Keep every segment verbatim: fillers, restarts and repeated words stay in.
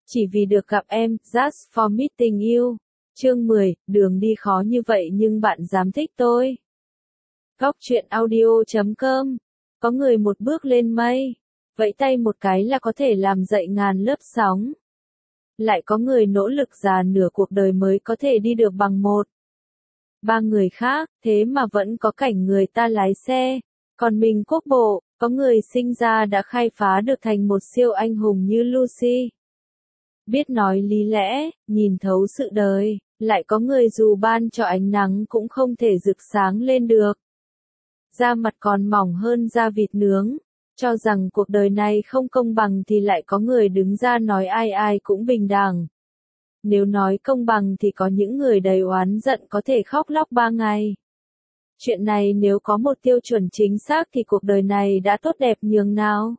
Chỉ vì được gặp em, just for meeting you. Chương mười, đường đi khó như vậy nhưng bạn dám thích tôi. Góc truyện audio chấm com. Có người một bước lên mây, vẫy tay một cái là có thể làm dậy ngàn lớp sóng. Lại có người nỗ lực già nửa cuộc đời mới có thể đi được bằng một. Ba người khác, thế mà vẫn có cảnh người ta lái xe, còn mình quốc bộ, có người sinh ra đã khai phá được thành một siêu anh hùng như Lucy. Biết nói lý lẽ, nhìn thấu sự đời, lại có người dù ban cho ánh nắng cũng không thể rực sáng lên được. Da mặt còn mỏng hơn da vịt nướng, cho rằng cuộc đời này không công bằng thì lại có người đứng ra nói ai ai cũng bình đẳng. Nếu nói công bằng thì có những người đầy oán giận có thể khóc lóc ba ngày. Chuyện này nếu có một tiêu chuẩn chính xác thì cuộc đời này đã tốt đẹp nhường nào.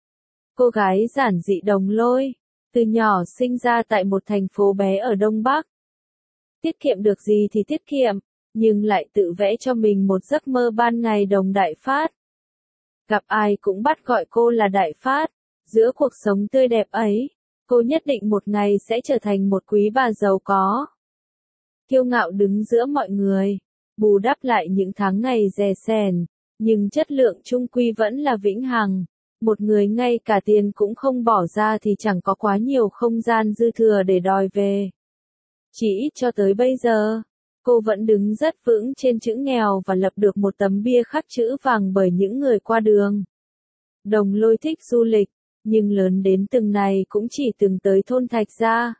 Cô gái giản dị Đồng Lôi, từ nhỏ sinh ra tại một thành phố bé ở Đông Bắc. Tiết kiệm được gì thì tiết kiệm, nhưng lại tự vẽ cho mình một giấc mơ ban ngày đồng đại phát. Gặp ai cũng bắt gọi cô là Đại Phát. Giữa cuộc sống tươi đẹp ấy, cô nhất định một ngày sẽ trở thành một quý bà giàu có. Kiêu ngạo đứng giữa mọi người, bù đắp lại những tháng ngày rè sèn, nhưng chất lượng chung quy vẫn là vĩnh hằng. Một người ngay cả tiền cũng không bỏ ra thì chẳng có quá nhiều không gian dư thừa để đòi về. Chỉ ít cho tới bây giờ, cô vẫn đứng rất vững trên chữ nghèo và lập được một tấm bia khắc chữ vàng bởi những người qua đường. Đồng Lôi thích du lịch, nhưng lớn đến từng này cũng chỉ từng tới thôn Thạch Gia.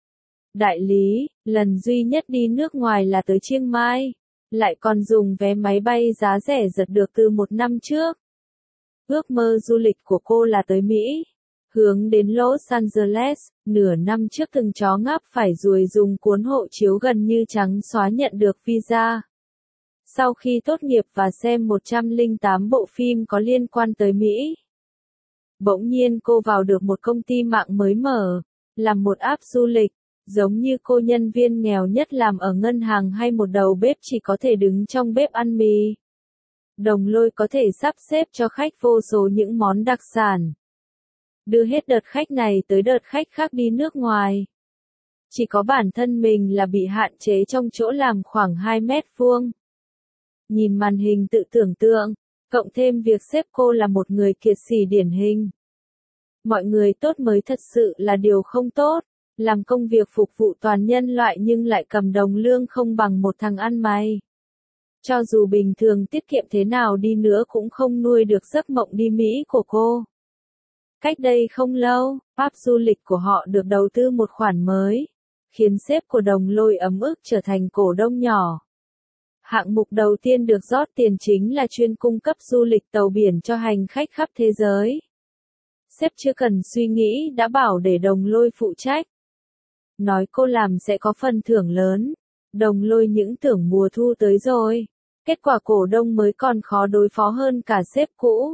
Đại lý, lần duy nhất đi nước ngoài là tới Chiang Mai, lại còn dùng vé máy bay giá rẻ giật được từ một năm trước. Ước mơ du lịch của cô là tới Mỹ, hướng đến Los Angeles, nửa năm trước từng chó ngáp phải ruồi dùng cuốn hộ chiếu gần như trắng xóa nhận được visa. Sau khi tốt nghiệp và xem một trăm lẻ tám bộ phim có liên quan tới Mỹ, bỗng nhiên cô vào được một công ty mạng mới mở, làm một app du lịch, giống như cô nhân viên nghèo nhất làm ở ngân hàng hay một đầu bếp chỉ có thể đứng trong bếp ăn mì. Đồng Lôi có thể sắp xếp cho khách vô số những món đặc sản. Đưa hết đợt khách này tới đợt khách khác đi nước ngoài. Chỉ có bản thân mình là bị hạn chế trong chỗ làm khoảng hai mét vuông. Nhìn màn hình tự tưởng tượng, cộng thêm việc xếp cô là một người kiệt sĩ điển hình. Mọi người tốt mới thật sự là điều không tốt, làm công việc phục vụ toàn nhân loại nhưng lại cầm đồng lương không bằng một thằng ăn mày. Cho dù bình thường tiết kiệm thế nào đi nữa cũng không nuôi được giấc mộng đi Mỹ của cô. Cách đây không lâu, app du lịch của họ được đầu tư một khoản mới, khiến sếp của Đồng Lôi ấm ức trở thành cổ đông nhỏ. Hạng mục đầu tiên được rót tiền chính là chuyên cung cấp du lịch tàu biển cho hành khách khắp thế giới. Sếp chưa cần suy nghĩ đã bảo để Đồng Lôi phụ trách. Nói cô làm sẽ có phần thưởng lớn. Đồng Lôi những tưởng mùa thu tới rồi. Kết quả cổ đông mới còn khó đối phó hơn cả sếp cũ.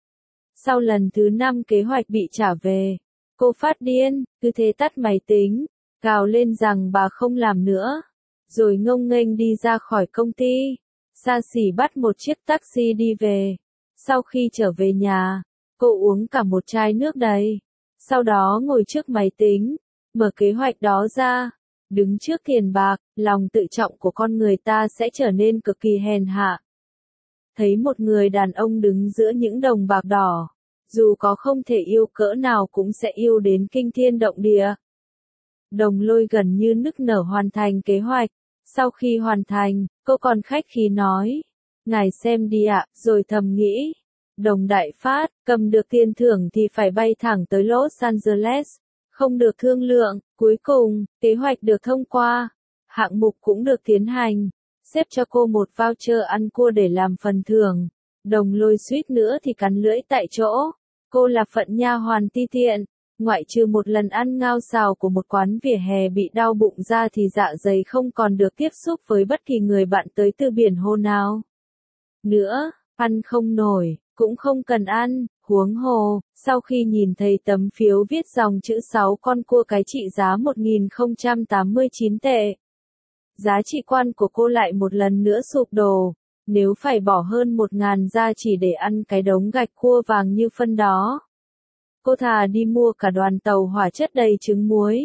Sau lần thứ năm kế hoạch bị trả về, cô phát điên, cứ thế tắt máy tính, gào lên rằng bà không làm nữa. Rồi ngông nghênh đi ra khỏi công ty, xa xỉ bắt một chiếc taxi đi về. Sau khi trở về nhà, cô uống cả một chai nước đầy. Sau đó ngồi trước máy tính, mở kế hoạch đó ra. Đứng trước tiền bạc, lòng tự trọng của con người ta sẽ trở nên cực kỳ hèn hạ. Thấy một người đàn ông đứng giữa những đồng bạc đỏ, dù có không thể yêu cỡ nào cũng sẽ yêu đến kinh thiên động địa. Đồng Lôi gần như nức nở hoàn thành kế hoạch. Sau khi hoàn thành, cô còn khách khí nói, ngài xem đi ạ, rồi thầm nghĩ, Đồng Đại Phát, cầm được tiền thưởng thì phải bay thẳng tới Los Angeles. Không được thương lượng, cuối cùng, kế hoạch được thông qua, hạng mục cũng được tiến hành, xếp cho cô một voucher ăn cua để làm phần thưởng. Đồng Lôi suýt nữa thì cắn lưỡi tại chỗ, cô là phận nha hoàn ti tiện, ngoại trừ một lần ăn ngao xào của một quán vỉa hè bị đau bụng ra thì dạ dày không còn được tiếp xúc với bất kỳ người bạn tới từ biển hồ nào. Nữa, ăn không nổi, cũng không cần ăn. Huống hồ, sau khi nhìn thấy tấm phiếu viết dòng chữ sáu con cua cái trị giá một nghìn không trăm tám mươi chín tệ. Giá trị quan của cô lại một lần nữa sụp đổ, nếu phải bỏ hơn một ngàn ra chỉ để ăn cái đống gạch cua vàng như phân đó. cô thà đi mua cả đoàn tàu hỏa chất đầy trứng muối.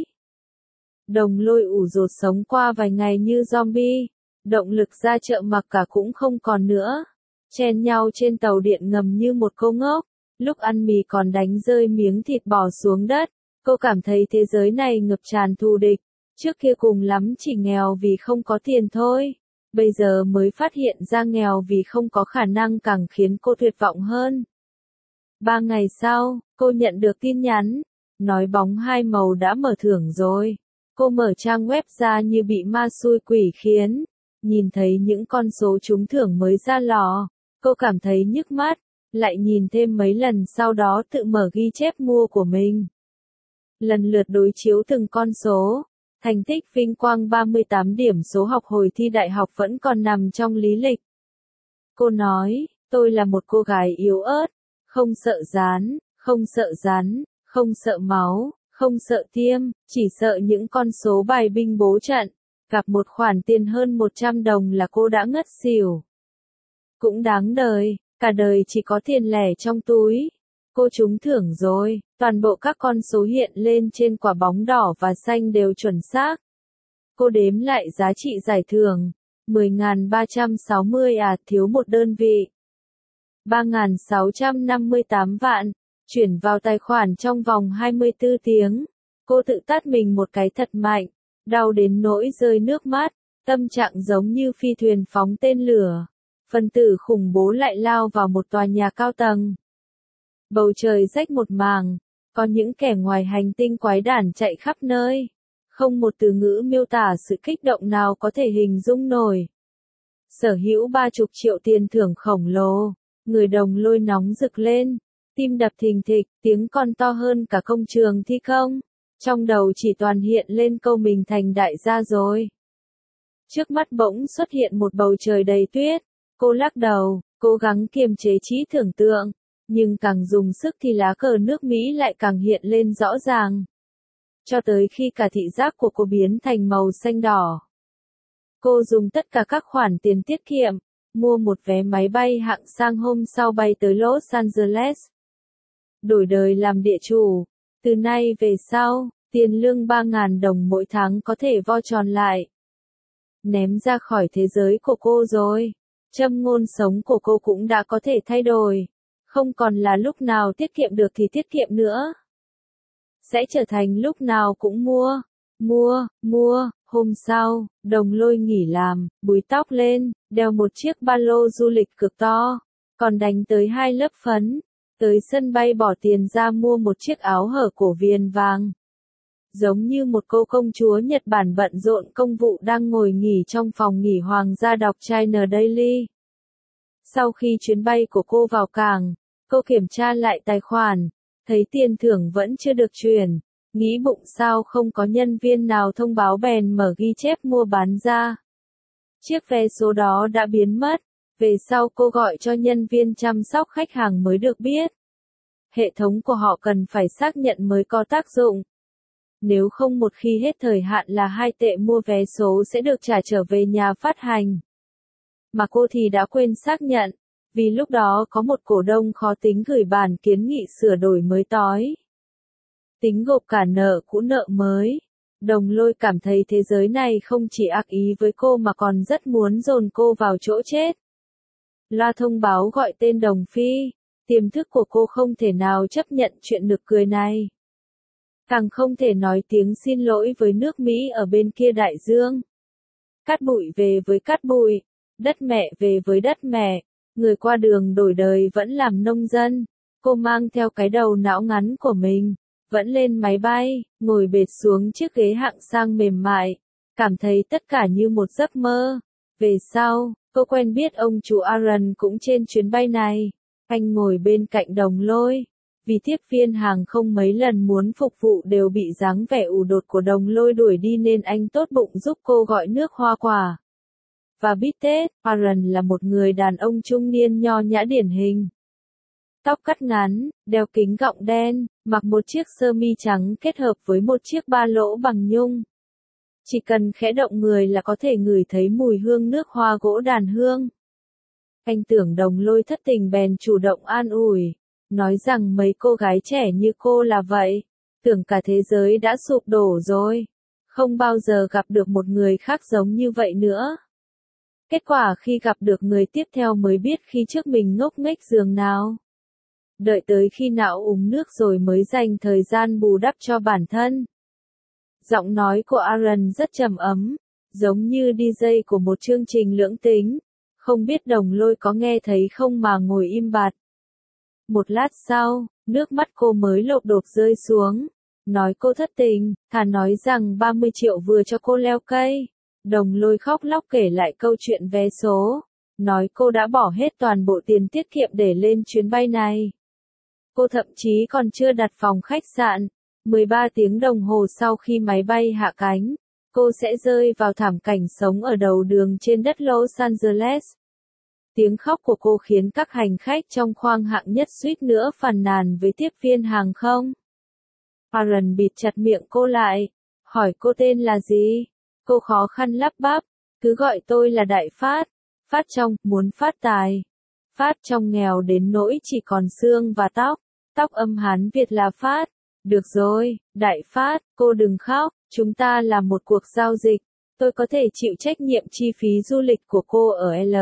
Đồng Lôi ủ rột sống qua vài ngày như zombie, động lực ra chợ mặc cả cũng không còn nữa. Chen nhau trên tàu điện ngầm như một cô ngốc, lúc ăn mì còn đánh rơi miếng thịt bò xuống đất. Cô cảm thấy thế giới này ngập tràn thù địch, trước kia cùng lắm chỉ nghèo vì không có tiền thôi. Bây giờ mới phát hiện ra nghèo vì không có khả năng càng khiến cô tuyệt vọng hơn. Ba ngày sau, cô nhận được tin nhắn, nói bóng hai màu đã mở thưởng rồi. Cô mở trang web ra như bị ma xui quỷ khiến, nhìn thấy những con số trúng thưởng mới ra lò, cô cảm thấy nhức mắt, lại nhìn thêm mấy lần sau đó tự mở ghi chép mua của mình. Lần lượt đối chiếu từng con số, thành tích vinh quang ba mươi tám điểm số học hồi thi đại học vẫn còn nằm trong lý lịch. Cô nói, tôi là một cô gái yếu ớt, không sợ rán, không sợ rắn, không sợ máu, không sợ tiêm, chỉ sợ những con số bài binh bố trận. Gặp một khoản tiền hơn một trăm đồng là cô đã ngất xỉu. Cũng đáng đời, cả đời chỉ có tiền lẻ trong túi. Cô trúng thưởng rồi, toàn bộ các con số hiện lên trên quả bóng đỏ và xanh đều chuẩn xác. Cô đếm lại giá trị giải thưởng, mười nghìn ba trăm sáu mươi à, thiếu một đơn vị. ba nghìn sáu trăm năm mươi tám vạn, chuyển vào tài khoản trong vòng hai mươi tư tiếng. Cô tự tát mình một cái thật mạnh, đau đến nỗi rơi nước mắt, tâm trạng giống như phi thuyền phóng tên lửa. Phần tử khủng bố lại lao vào một tòa nhà cao tầng. Bầu trời rách một màng, có những kẻ ngoài hành tinh quái đản chạy khắp nơi. Không một từ ngữ miêu tả sự kích động nào có thể hình dung nổi. Sở hữu ba chục triệu tiền thưởng khổng lồ, người Đồng Lôi nóng rực lên, tim đập thình thịch, tiếng con to hơn cả công trường thi công. Trong đầu chỉ toàn hiện lên câu mình thành đại gia rồi. Trước mắt bỗng xuất hiện một bầu trời đầy tuyết. Cô lắc đầu, cố gắng kiềm chế trí tưởng tượng. Nhưng càng dùng sức thì lá cờ nước Mỹ lại càng hiện lên rõ ràng. Cho tới khi cả thị giác của cô biến thành màu xanh đỏ. Cô dùng tất cả các khoản tiền tiết kiệm, mua một vé máy bay hạng sang hôm sau bay tới Los Angeles. Đổi đời làm địa chủ. Từ nay về sau, tiền lương ba nghìn đồng mỗi tháng có thể vo tròn lại. Ném ra khỏi thế giới của cô rồi. Châm ngôn sống của cô cũng đã có thể thay đổi. Không còn là lúc nào tiết kiệm được thì tiết kiệm nữa. Sẽ trở thành lúc nào cũng mua, mua, mua. Hôm sau, Đồng Lôi nghỉ làm, búi tóc lên, đeo một chiếc ba lô du lịch cực to, còn đánh tới hai lớp phấn. Tới sân bay bỏ tiền ra mua một chiếc áo hở cổ viền vàng. Giống như một cô công chúa Nhật Bản bận rộn công vụ đang ngồi nghỉ trong phòng nghỉ hoàng gia đọc China Daily. Sau khi chuyến bay của cô vào cảng, cô kiểm tra lại tài khoản, thấy tiền thưởng vẫn chưa được chuyển, nghĩ bụng sao không có nhân viên nào thông báo bèn mở ghi chép mua bán ra. Chiếc vé số đó đã biến mất, về sau cô gọi cho nhân viên chăm sóc khách hàng mới được biết. Hệ thống của họ cần phải xác nhận mới có tác dụng. Nếu không một khi hết thời hạn là hai tệ mua vé số sẽ được trả trở về nhà phát hành. Mà cô thì đã quên xác nhận, vì lúc đó có một cổ đông khó tính gửi bản kiến nghị sửa đổi mới tối. Tính gộp cả nợ cũ nợ mới. Đồng Lôi cảm thấy thế giới này không chỉ ác ý với cô mà còn rất muốn dồn cô vào chỗ chết. Loa thông báo gọi tên Đồng Phi, tiềm thức của cô không thể nào chấp nhận chuyện nực cười này. Càng không thể nói tiếng xin lỗi với nước Mỹ ở bên kia đại dương. Cát bụi về với cát bụi, đất mẹ về với đất mẹ, người qua đường đổi đời vẫn làm nông dân. Cô mang theo cái đầu não ngắn của mình, vẫn lên máy bay, ngồi bệt xuống chiếc ghế hạng sang mềm mại, cảm thấy tất cả như một giấc mơ. Về sau, cô quen biết ông chủ Aaron cũng trên chuyến bay này. Anh ngồi bên cạnh Đồng Lôi. Vì tiếp viên hàng không mấy lần muốn phục vụ đều bị dáng vẻ ủ đột của Đồng Lôi đuổi đi nên anh tốt bụng giúp cô gọi nước hoa quả. Và bít tết, Aaron là một người đàn ông trung niên nho nhã điển hình. Tóc cắt ngắn, đeo kính gọng đen, mặc một chiếc sơ mi trắng kết hợp với một chiếc ba lỗ bằng nhung. Chỉ cần khẽ động người là có thể ngửi thấy mùi hương nước hoa gỗ đàn hương. Anh tưởng Đồng Lôi thất tình bèn chủ động an ủi. nói rằng mấy cô gái trẻ như cô là vậy, tưởng cả thế giới đã sụp đổ rồi, không bao giờ gặp được một người khác giống như vậy nữa. Kết quả khi gặp được người tiếp theo mới biết khi trước mình ngốc nghếch giường nào. Đợi tới khi não uống nước rồi mới dành thời gian bù đắp cho bản thân. Giọng nói của Aaron rất trầm ấm, giống như đi jây của một chương trình lưỡng tính. Không biết Đồng Lôi có nghe thấy không mà ngồi im bặt. Một lát sau, nước mắt cô mới lộp đột rơi xuống. Nói cô thất tình, thà nói rằng ba mươi triệu vừa cho cô leo cây. Đồng Lôi khóc lóc kể lại câu chuyện vé số. Nói cô đã bỏ hết toàn bộ tiền tiết kiệm để lên chuyến bay này. Cô thậm chí còn chưa đặt phòng khách sạn. mười ba tiếng đồng hồ sau khi máy bay hạ cánh, cô sẽ rơi vào thảm cảnh sống ở đầu đường trên đất Los Angeles. Tiếng khóc của cô khiến các hành khách trong khoang hạng nhất suýt nữa phàn nàn với tiếp viên hàng không. Aaron bịt chặt miệng cô lại, hỏi cô tên là gì. Cô khó khăn lắp bắp, cứ gọi tôi là Đại Phát. Phát trong, muốn phát tài. Phát trong nghèo đến nỗi chỉ còn xương và tóc. Tóc âm Hán Việt là Phát. Được rồi, Đại Phát, cô đừng khóc, chúng ta là một cuộc giao dịch. Tôi có thể chịu trách nhiệm chi phí du lịch của cô ở L.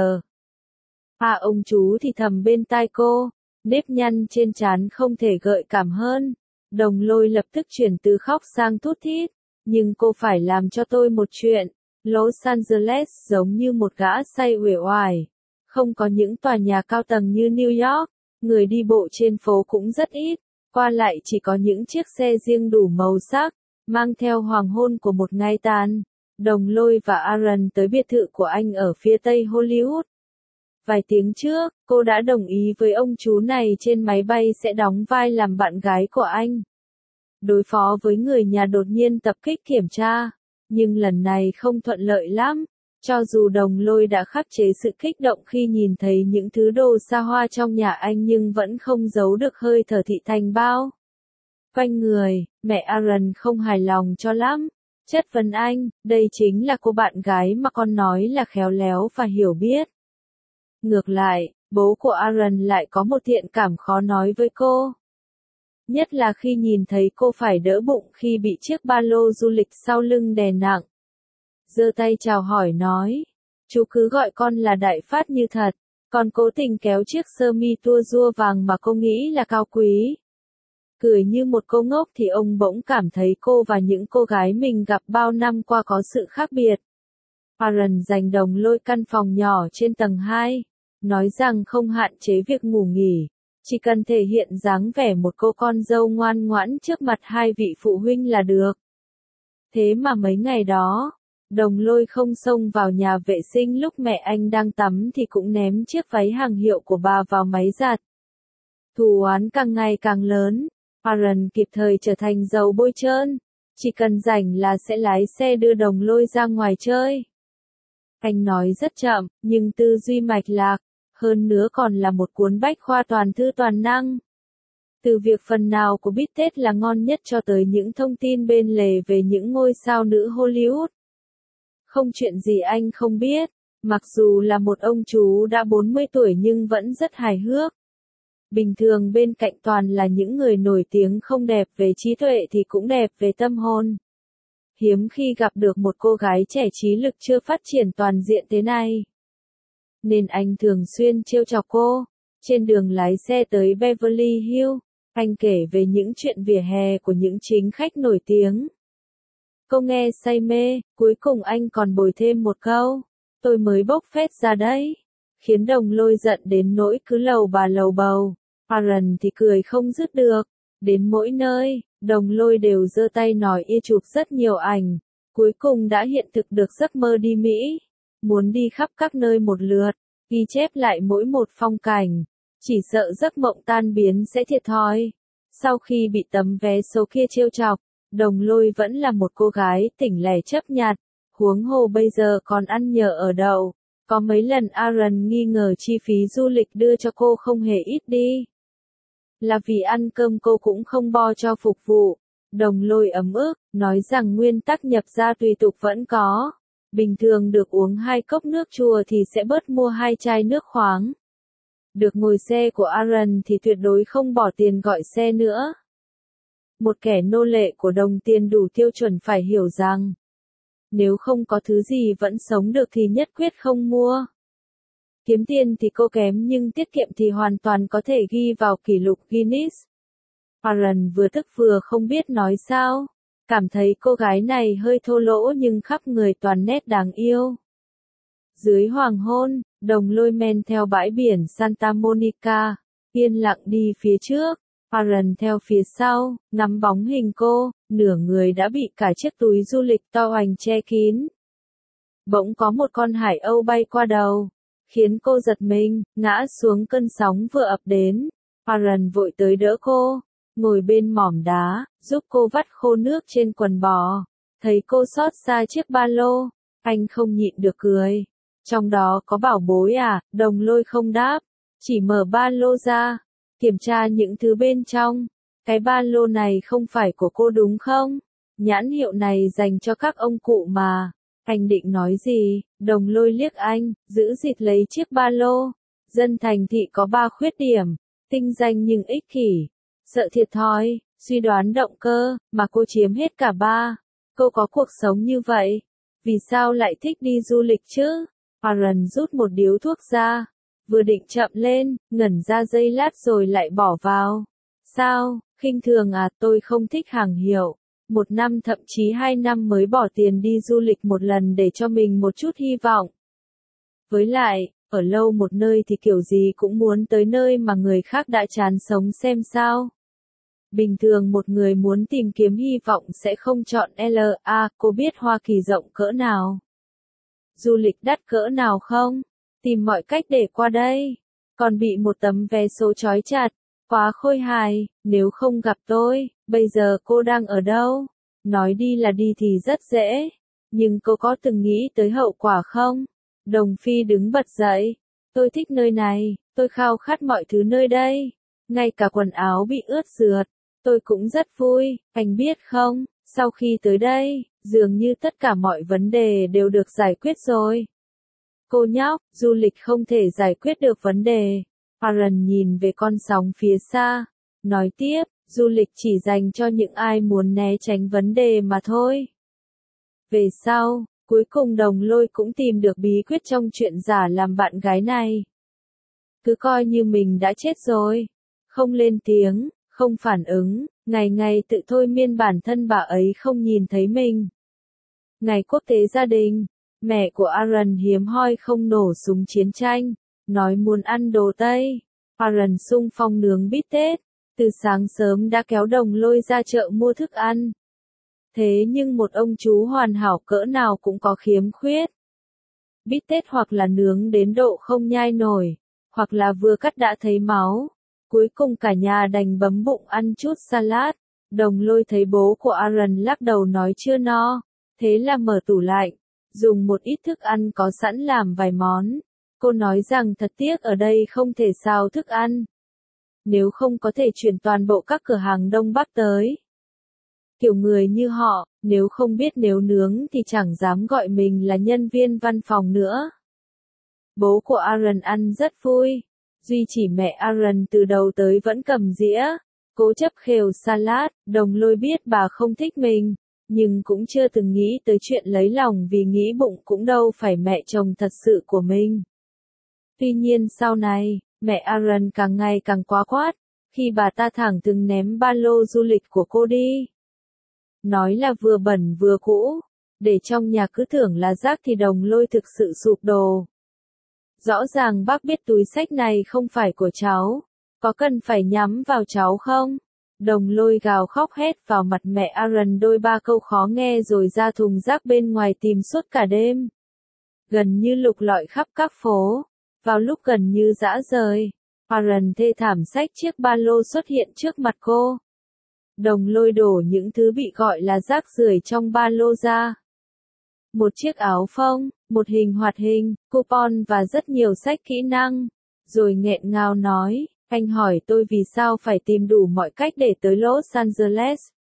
À ông chú thì thầm bên tai cô, nếp nhăn trên trán không thể gợi cảm hơn. Đồng Lôi lập tức chuyển từ khóc sang thút thít. Nhưng cô phải làm cho tôi một chuyện. Los Angeles giống như một gã say uể oải. Không có những tòa nhà cao tầng như New York. Người đi bộ trên phố cũng rất ít. Qua lại chỉ có những chiếc xe riêng đủ màu sắc, mang theo hoàng hôn của một ngày tàn. Đồng Lôi và Aaron tới biệt thự của anh ở phía tây Hollywood. Vài tiếng trước, cô đã đồng ý với ông chú này trên máy bay sẽ đóng vai làm bạn gái của anh. Đối phó với người nhà đột nhiên tập kích kiểm tra, nhưng lần này không thuận lợi lắm. Cho dù Đồng Lôi đã khắc chế sự kích động khi nhìn thấy những thứ đồ xa hoa trong nhà anh nhưng vẫn không giấu được hơi thở thị thành bao. Quanh người, mẹ Aaron không hài lòng cho lắm. Chất vấn anh, đây chính là cô bạn gái mà con nói là khéo léo và hiểu biết. Ngược lại, bố của Aaron lại có một thiện cảm khó nói với cô. Nhất là khi nhìn thấy cô phải đỡ bụng khi bị chiếc ba lô du lịch sau lưng đè nặng. Giơ tay chào hỏi nói, chú cứ gọi con là Đại Phát như thật, con cố tình kéo chiếc sơ mi tua rua vàng mà cô nghĩ là cao quý. Cười như một cô ngốc thì ông bỗng cảm thấy cô và những cô gái mình gặp bao năm qua có sự khác biệt. Aaron dành Đồng Lôi căn phòng nhỏ trên tầng hai, nói rằng không hạn chế việc ngủ nghỉ, chỉ cần thể hiện dáng vẻ một cô con dâu ngoan ngoãn trước mặt hai vị phụ huynh là được. Thế mà mấy ngày đó, Đồng Lôi không xông vào nhà vệ sinh lúc mẹ anh đang tắm thì cũng ném chiếc váy hàng hiệu của bà vào máy giặt. Thù oán càng ngày càng lớn, Aaron kịp thời trở thành dầu bôi trơn, chỉ cần rảnh là sẽ lái xe đưa Đồng Lôi ra ngoài chơi. Anh nói rất chậm, nhưng tư duy mạch lạc, hơn nữa còn là một cuốn bách khoa toàn thư toàn năng. Từ việc phần nào của Bít Tết là ngon nhất cho tới những thông tin bên lề về những ngôi sao nữ Hollywood. Không chuyện gì anh không biết, mặc dù là một ông chú đã bốn mươi tuổi nhưng vẫn rất hài hước. Bình thường bên cạnh toàn là những người nổi tiếng không đẹp về trí tuệ thì cũng đẹp về tâm hồn. Hiếm khi gặp được một cô gái trẻ trí lực chưa phát triển toàn diện thế này. Nên anh thường xuyên trêu chọc cô. Trên đường lái xe tới Beverly Hills, anh kể về những chuyện vỉa hè của những chính khách nổi tiếng. Cô nghe say mê, cuối cùng anh còn bồi thêm một câu. Tôi mới bốc phét ra đấy. Khiến Đồng Lôi giận đến nỗi cứ lầu bà lầu bầu. Aaron thì cười không dứt được. Đến mỗi nơi, Đồng Lôi đều giơ tay nói y chụp rất nhiều ảnh. Cuối cùng đã hiện thực được giấc mơ đi Mỹ. Muốn đi khắp các nơi một lượt, ghi chép lại mỗi một phong cảnh. Chỉ sợ giấc mộng tan biến sẽ thiệt thòi. Sau khi bị tấm vé số kia trêu chọc, Đồng Lôi vẫn là một cô gái tỉnh lẻ chấp nhặt. Huống hồ bây giờ còn ăn nhờ ở đậu. Có mấy lần Aaron nghi ngờ chi phí du lịch đưa cho cô không hề ít đi. Là vì ăn cơm cô cũng không bo cho phục vụ. Đồng Lôi ấm ức, nói rằng nguyên tắc nhập ra tùy tục vẫn có. Bình thường được uống hai cốc nước chua thì sẽ bớt mua hai chai nước khoáng. Được ngồi xe của Aaron thì tuyệt đối không bỏ tiền gọi xe nữa. Một kẻ nô lệ của đồng tiền đủ tiêu chuẩn phải hiểu rằng, nếu không có thứ gì vẫn sống được thì nhất quyết không mua. Kiếm tiền thì cô kém nhưng tiết kiệm thì hoàn toàn có thể ghi vào kỷ lục Guinness. Aaron vừa tức vừa không biết nói sao, cảm thấy cô gái này hơi thô lỗ nhưng khắp người toàn nét đáng yêu. Dưới hoàng hôn, Đồng Lôi men theo bãi biển Santa Monica, yên lặng đi phía trước, Aaron theo phía sau, ngắm bóng hình cô, nửa người đã bị cả chiếc túi du lịch to hoành che kín. Bỗng có một con hải âu bay qua đầu, khiến cô giật mình, ngã xuống cơn sóng vừa ập đến. Aaron vội tới đỡ cô, ngồi bên mỏm đá, giúp cô vắt khô nước trên quần bò. Thấy cô xót xa chiếc ba lô, anh không nhịn được cười. Trong đó có bảo bối à? Đồng Lôi không đáp, chỉ mở ba lô ra, kiểm tra những thứ bên trong. Cái ba lô này không phải của cô đúng không? Nhãn hiệu này dành cho các ông cụ mà. Anh định nói gì? Đồng Lôi liếc anh, giữ dịt lấy chiếc ba lô. Dân thành thị có ba khuyết điểm, tinh danh nhưng ích kỷ, sợ thiệt thòi, suy đoán động cơ, mà cô chiếm hết cả ba. Cô có cuộc sống như vậy, vì sao lại thích đi du lịch chứ? Aaron rút một điếu thuốc ra, vừa định chậm lên, ngẩn ra giây lát rồi lại bỏ vào. Sao, khinh thường à? Tôi không thích hàng hiệu. Một năm thậm chí hai năm mới bỏ tiền đi du lịch một lần để cho mình một chút hy vọng. Với lại, ở lâu một nơi thì kiểu gì cũng muốn tới nơi mà người khác đã chán sống xem sao. Bình thường một người muốn tìm kiếm hy vọng sẽ không chọn lờ a. Cô biết Hoa Kỳ rộng cỡ nào? Du lịch đắt cỡ nào không? Tìm mọi cách để qua đây. Còn bị một tấm vé số trói chặt. Quá khôi hài, nếu không gặp tôi, bây giờ cô đang ở đâu? Nói đi là đi thì rất dễ. Nhưng cô có từng nghĩ tới hậu quả không? Đồng Phi đứng bật dậy. Tôi thích nơi này, tôi khao khát mọi thứ nơi đây. Ngay cả quần áo bị ướt rượt. Tôi cũng rất vui, anh biết không, sau khi tới đây, dường như tất cả mọi vấn đề đều được giải quyết rồi. Cô nhóc, du lịch không thể giải quyết được vấn đề. Aaron nhìn về con sóng phía xa, nói tiếp, du lịch chỉ dành cho những ai muốn né tránh vấn đề mà thôi. Về sau, cuối cùng Đồng Lôi cũng tìm được bí quyết trong chuyện giả làm bạn gái này. Cứ coi như mình đã chết rồi, không lên tiếng, không phản ứng, ngày ngày tự thôi miên bản thân bà ấy không nhìn thấy mình. Ngày quốc tế gia đình, mẹ của Aaron hiếm hoi không nổ súng chiến tranh, nói muốn ăn đồ Tây. Aaron xung phong nướng bít tết, từ sáng sớm đã kéo Đồng Lôi ra chợ mua thức ăn. Thế nhưng một ông chú hoàn hảo cỡ nào cũng có khiếm khuyết. Bít tết hoặc là nướng đến độ không nhai nổi, hoặc là vừa cắt đã thấy máu. Cuối cùng cả nhà đành bấm bụng ăn chút salad. Đồng Lôi thấy bố của Aaron lắc đầu nói chưa no, thế là mở tủ lạnh, dùng một ít thức ăn có sẵn làm vài món. Cô nói rằng thật tiếc ở đây không thể xào thức ăn. Nếu không có thể chuyển toàn bộ các cửa hàng Đông Bắc tới. Kiểu người như họ, nếu không biết nấu nướng thì chẳng dám gọi mình là nhân viên văn phòng nữa. Bố của Aaron ăn rất vui. Duy chỉ mẹ Aaron từ đầu tới vẫn cầm dĩa, cố chấp khều salad. Đồng Lôi biết bà không thích mình, nhưng cũng chưa từng nghĩ tới chuyện lấy lòng vì nghĩ bụng cũng đâu phải mẹ chồng thật sự của mình. Tuy nhiên sau này, mẹ Aaron càng ngày càng quá quát, khi bà ta thẳng thừng ném ba lô du lịch của cô đi. Nói là vừa bẩn vừa cũ, để trong nhà cứ tưởng là rác thì Đồng Lôi thực sự sụp đổ. Rõ ràng bác biết túi xách này không phải của cháu, có cần phải nhắm vào cháu không? Đồng Lôi gào khóc hét vào mặt mẹ Aaron đôi ba câu khó nghe rồi ra thùng rác bên ngoài tìm suốt cả đêm. Gần như lục lọi khắp các phố, vào lúc gần như dã rời, Aaron thê thảm xách chiếc ba lô xuất hiện trước mặt cô. Đồng Lôi đổ những thứ bị gọi là rác rưởi trong ba lô ra. Một chiếc áo phông, một hình hoạt hình, coupon và rất nhiều sách kỹ năng. Rồi nghẹn ngào nói, anh hỏi tôi vì sao phải tìm đủ mọi cách để tới Los Angeles.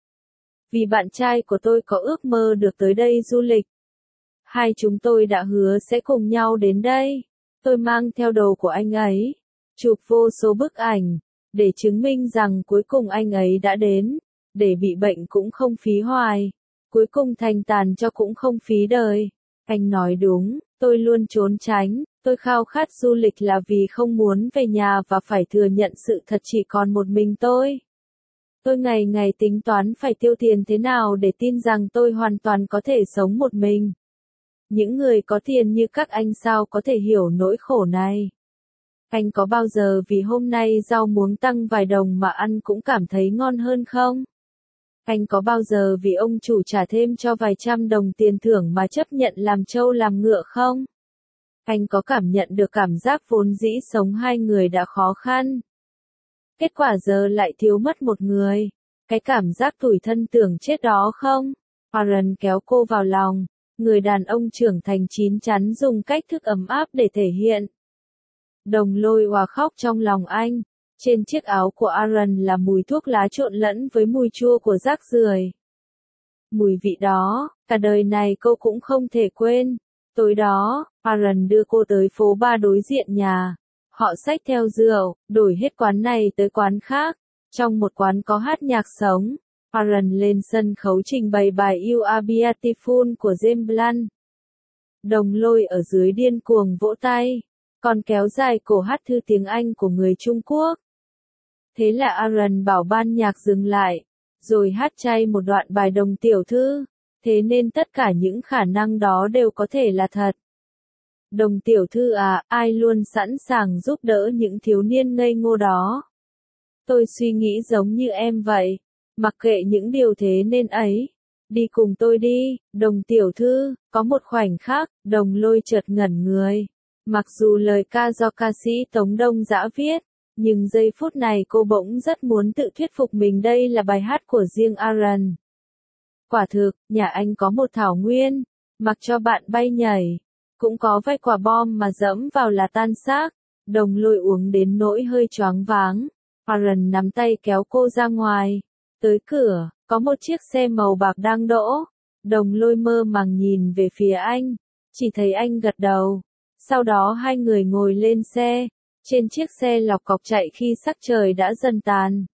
Vì bạn trai của tôi có ước mơ được tới đây du lịch. Hai chúng tôi đã hứa sẽ cùng nhau đến đây. Tôi mang theo đồ của anh ấy. chụp vô số bức ảnh, để chứng minh rằng cuối cùng anh ấy đã đến, để bị bệnh cũng không phí hoài, cuối cùng thành tàn cho cũng không phí đời. Anh nói đúng, tôi luôn trốn tránh, tôi khao khát du lịch là vì không muốn về nhà và phải thừa nhận sự thật chỉ còn một mình tôi. Tôi ngày ngày tính toán phải tiêu tiền thế nào để tin rằng tôi hoàn toàn có thể sống một mình. Những người có tiền như các anh sao có thể hiểu nỗi khổ này? Anh có bao giờ vì hôm nay rau muống tăng vài đồng mà ăn cũng cảm thấy ngon hơn không? Anh có bao giờ vì ông chủ trả thêm cho vài trăm đồng tiền thưởng mà chấp nhận làm trâu làm ngựa không? Anh có cảm nhận được cảm giác vốn dĩ sống hai người đã khó khăn? Kết quả giờ lại thiếu mất một người. Cái cảm giác tủi thân tưởng chết đó không? Aaron kéo cô vào lòng. Người đàn ông trưởng thành chín chắn dùng cách thức ấm áp để thể hiện. Đồng Lôi òa khóc trong lòng anh. Trên chiếc áo của Aaron là mùi thuốc lá trộn lẫn với mùi chua của rác rưởi. Mùi vị đó, cả đời này cô cũng không thể quên. Tối đó, Aaron đưa cô tới phố bar đối diện nhà. Họ xách theo rượu, đổi hết quán này tới quán khác. Trong một quán có hát nhạc sống, Aaron lên sân khấu trình bày bài You Are Beautiful của James Blunt. Đồng Lôi ở dưới điên cuồng vỗ tay, còn kéo dài cổ hát thư tiếng Anh của người Trung Quốc. Thế là Aaron bảo ban nhạc dừng lại, rồi hát chay một đoạn bài Đồng tiểu thư, thế nên tất cả những khả năng đó đều có thể là thật. Đồng tiểu thư à, ai luôn sẵn sàng giúp đỡ những thiếu niên ngây ngô đó. Tôi suy nghĩ giống như em vậy, mặc kệ những điều thế nên ấy. Đi cùng tôi đi, Đồng tiểu thư. Có một khoảnh khắc, Đồng Lôi chợt ngẩn người. Mặc dù lời ca do ca sĩ Tống Đông Dã viết, nhưng giây phút này cô bỗng rất muốn tự thuyết phục mình đây là bài hát của riêng Aaron. Quả thực, nhà anh có một thảo nguyên, mặc cho bạn bay nhảy, cũng có vài quả bom mà dẫm vào là tan xác. Đồng Lôi uống đến nỗi hơi choáng váng. Aaron nắm tay kéo cô ra ngoài. Tới cửa, có một chiếc xe màu bạc đang đỗ. Đồng Lôi mơ màng nhìn về phía anh, chỉ thấy anh gật đầu. Sau đó hai người ngồi lên xe. Trên chiếc xe lọc cọc chạy khi sắc trời đã dần tàn.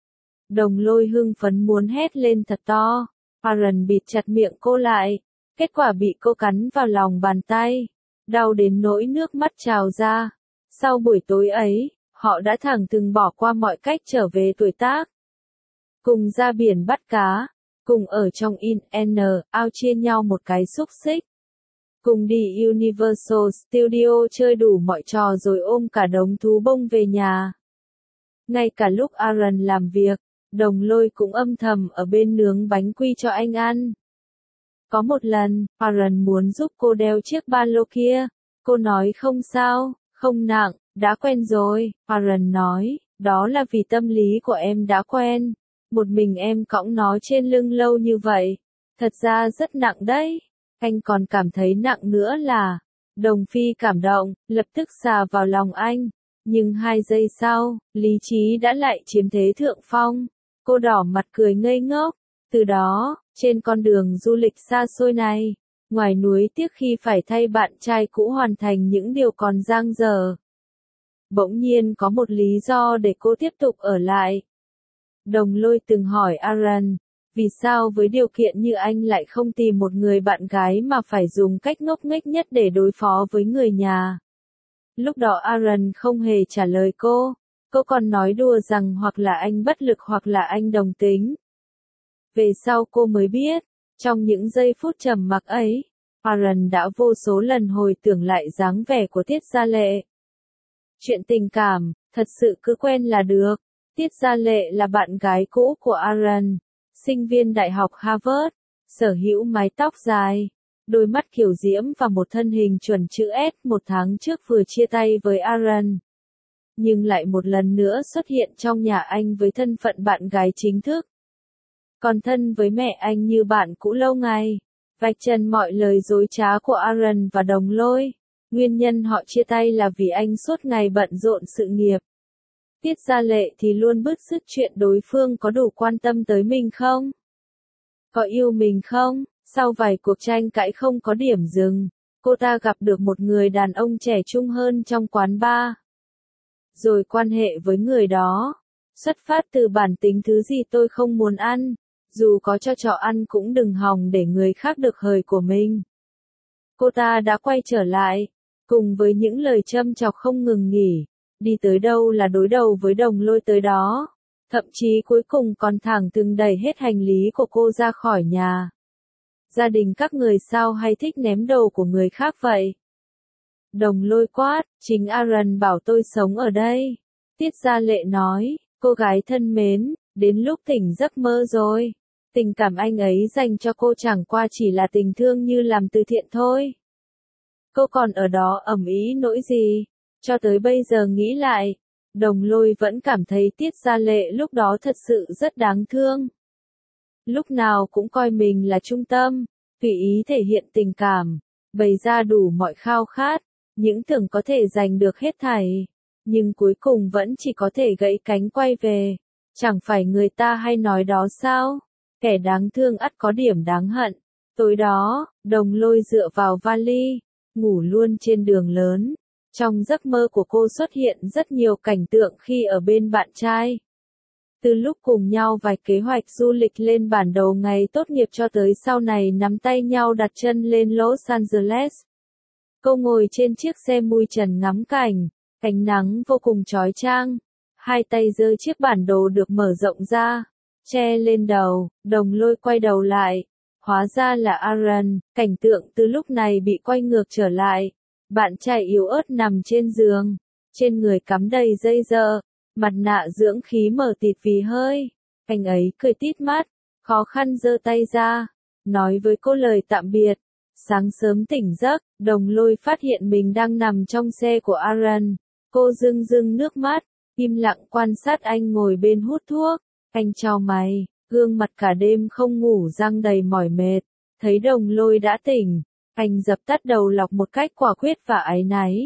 Đồng Lôi hưng phấn muốn hét lên thật to. Aaron bịt chặt miệng cô lại. Kết quả bị cô cắn vào lòng bàn tay. Đau đến nỗi nước mắt trào ra. Sau buổi tối ấy, họ đã thẳng thừng bỏ qua mọi cách trở về tuổi tác. Cùng ra biển bắt cá. Cùng ở trong in and out chia nhau một cái xúc xích. Cùng đi Universal Studio chơi đủ mọi trò rồi ôm cả đống thú bông về nhà. Ngay cả lúc Aaron làm việc, Đồng Lôi cũng âm thầm ở bên nướng bánh quy cho anh ăn. Có một lần, Aaron muốn giúp cô đeo chiếc ba lô kia. Cô nói không sao, không nặng, đã quen rồi. Aaron nói, đó là vì tâm lý của em đã quen. Một mình em cõng nó trên lưng lâu như vậy. Thật ra rất nặng đấy. Anh còn cảm thấy nặng nữa là, Đồng Phi cảm động, lập tức xà vào lòng anh. Nhưng hai giây sau, lý trí đã lại chiếm thế thượng phong. Cô đỏ mặt cười ngây ngốc. Từ đó, trên con đường du lịch xa xôi này, ngoài nuối tiếc khi phải thay bạn trai cũ hoàn thành những điều còn dang dở. Bỗng nhiên có một lý do để cô tiếp tục ở lại. Đồng Lôi từng hỏi Aaron, vì sao với điều kiện như anh lại không tìm một người bạn gái mà phải dùng cách ngốc nghếch nhất để đối phó với người nhà. Lúc đó Aaron không hề trả lời cô, cô còn nói đùa rằng hoặc là anh bất lực hoặc là anh đồng tính. Về sau cô mới biết, trong những giây phút trầm mặc ấy, Aaron đã vô số lần hồi tưởng lại dáng vẻ của Tiết Gia Lệ. Chuyện tình cảm, thật sự cứ quen là được. Tiết Gia Lệ là bạn gái cũ của Aaron, sinh viên đại học Harvard, sở hữu mái tóc dài, đôi mắt kiều diễm và một thân hình chuẩn chữ S. Một tháng trước vừa chia tay với Aaron, nhưng lại một lần nữa xuất hiện trong nhà anh với thân phận bạn gái chính thức. Còn thân với mẹ anh như bạn cũ lâu ngày, vạch trần mọi lời dối trá của Aaron và Đồng Lôi. Nguyên nhân họ chia tay là vì anh suốt ngày bận rộn sự nghiệp. Tiết Gia Lệ thì luôn bứt rứt chuyện đối phương có đủ quan tâm tới mình không? Có yêu mình không? Sau vài cuộc tranh cãi không có điểm dừng, cô ta gặp được một người đàn ông trẻ trung hơn trong quán bar. rồi quan hệ với người đó. Xuất phát từ bản tính thứ gì tôi không muốn ăn, dù có cho chó ăn cũng đừng hòng để người khác được hời của mình. Cô ta đã quay trở lại, cùng với những lời châm chọc không ngừng nghỉ, đi tới đâu là đối đầu với Đồng Lôi tới đó, thậm chí cuối cùng còn thẳng thừng đẩy hết hành lý của cô ra khỏi nhà. Gia đình các người sao hay thích ném đồ của người khác vậy? Đồng Lôi quát, chính Aaron bảo tôi sống ở đây. Tiết Gia Lệ nói, cô gái thân mến, đến lúc tỉnh giấc mơ rồi. Tình cảm anh ấy dành cho cô chẳng qua chỉ là tình thương như làm từ thiện thôi. Cô còn ở đó ầm ĩ nỗi gì? Cho tới bây giờ nghĩ lại, Đồng Lôi vẫn cảm thấy Tiết Gia Lệ lúc đó thật sự rất đáng thương. Lúc nào cũng coi mình là trung tâm, tùy ý thể hiện tình cảm, bày ra đủ mọi khao khát, những tưởng có thể giành được hết thảy, nhưng cuối cùng vẫn chỉ có thể gãy cánh quay về. Chẳng phải người ta hay nói đó sao? Kẻ đáng thương ắt có điểm đáng hận. Tối đó, Đồng Lôi dựa vào vali, ngủ luôn trên đường lớn. Trong giấc mơ của cô xuất hiện rất nhiều cảnh tượng khi ở bên bạn trai. Từ lúc cùng nhau vạch kế hoạch du lịch lên bản đồ ngày tốt nghiệp cho tới sau này nắm tay nhau đặt chân lên Los Angeles. Cô ngồi trên chiếc xe mui trần ngắm cảnh, ánh nắng vô cùng chói chang. Hai tay giơ chiếc bản đồ được mở rộng ra, che lên đầu. Đồng Lôi quay đầu lại, hóa ra là Aaron. Cảnh tượng từ lúc này bị quay ngược trở lại. Bạn trai yếu ớt nằm trên giường, trên người cắm đầy dây dợ, mặt nạ dưỡng khí mở tịt vì hơi. Anh ấy cười tít mắt, khó khăn giơ tay ra, nói với cô lời tạm biệt. Sáng sớm tỉnh giấc, Đồng Lôi phát hiện mình đang nằm trong xe của Aaron. Cô rưng rưng nước mắt, im lặng quan sát anh ngồi bên hút thuốc. Anh chau mày, gương mặt cả đêm không ngủ răng đầy mỏi mệt. Thấy Đồng Lôi đã tỉnh, anh dập tắt đầu lọc một cách quả quyết và áy náy.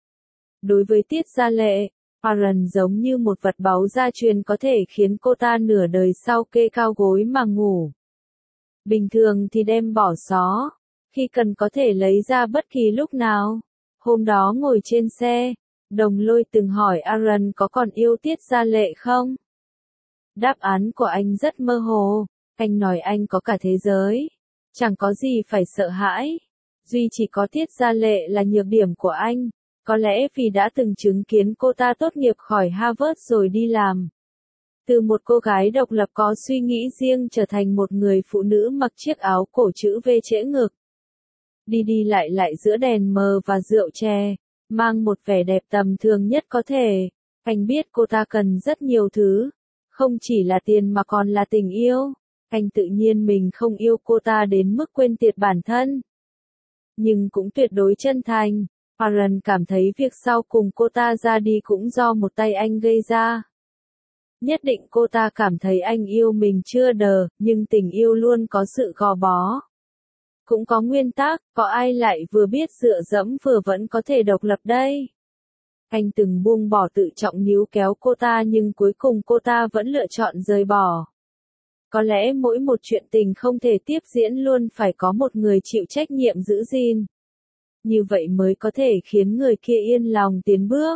Đối với Tiết Gia Lệ, Aaron giống như một vật báu gia truyền có thể khiến cô ta nửa đời sau kê cao gối mà ngủ. Bình thường thì đem bỏ xó, khi cần có thể lấy ra bất kỳ lúc nào. Hôm đó ngồi trên xe, Đồng Lôi từng hỏi Aaron có còn yêu Tiết Gia Lệ không? Đáp án của anh rất mơ hồ, anh nói anh có cả thế giới, chẳng có gì phải sợ hãi. Duy chỉ có Tiết Gia Lệ là nhược điểm của anh, có lẽ vì đã từng chứng kiến cô ta tốt nghiệp khỏi Harvard rồi đi làm. Từ một cô gái độc lập có suy nghĩ riêng trở thành một người phụ nữ mặc chiếc áo cổ chữ V trễ ngực. Đi đi lại lại giữa đèn mờ và rượu chè, mang một vẻ đẹp tầm thường nhất có thể. Anh biết cô ta cần rất nhiều thứ, không chỉ là tiền mà còn là tình yêu. Anh tự nhiên mình không yêu cô ta đến mức quên tiệt bản thân, nhưng cũng tuyệt đối chân thành. Aaron cảm thấy việc sau cùng cô ta ra đi cũng do một tay anh gây ra. Nhất định cô ta cảm thấy anh yêu mình chưa đờ, nhưng tình yêu luôn có sự gò bó. Cũng có nguyên tắc, có ai lại vừa biết dựa dẫm vừa vẫn có thể độc lập đây. Anh từng buông bỏ tự trọng níu kéo cô ta nhưng cuối cùng cô ta vẫn lựa chọn rời bỏ. Có lẽ mỗi một chuyện tình không thể tiếp diễn luôn phải có một người chịu trách nhiệm giữ gìn. Như vậy mới có thể khiến người kia yên lòng tiến bước.